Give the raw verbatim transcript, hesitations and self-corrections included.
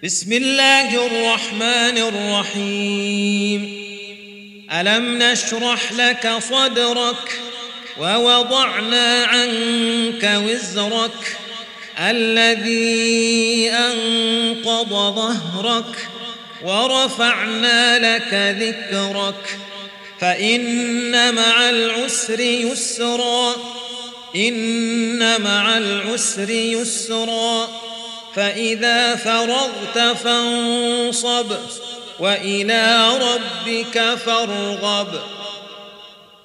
بسم الله الرحمن الرحيم. ألم نشرح لك صدرك ووضعنا عنك وزرك الذي أنقض ظهرك ورفعنا لك ذكرك فإن مع العسر يسرا إن مع العسر يسرا فإذا فرغت فانصب وإلى ربك فارغب.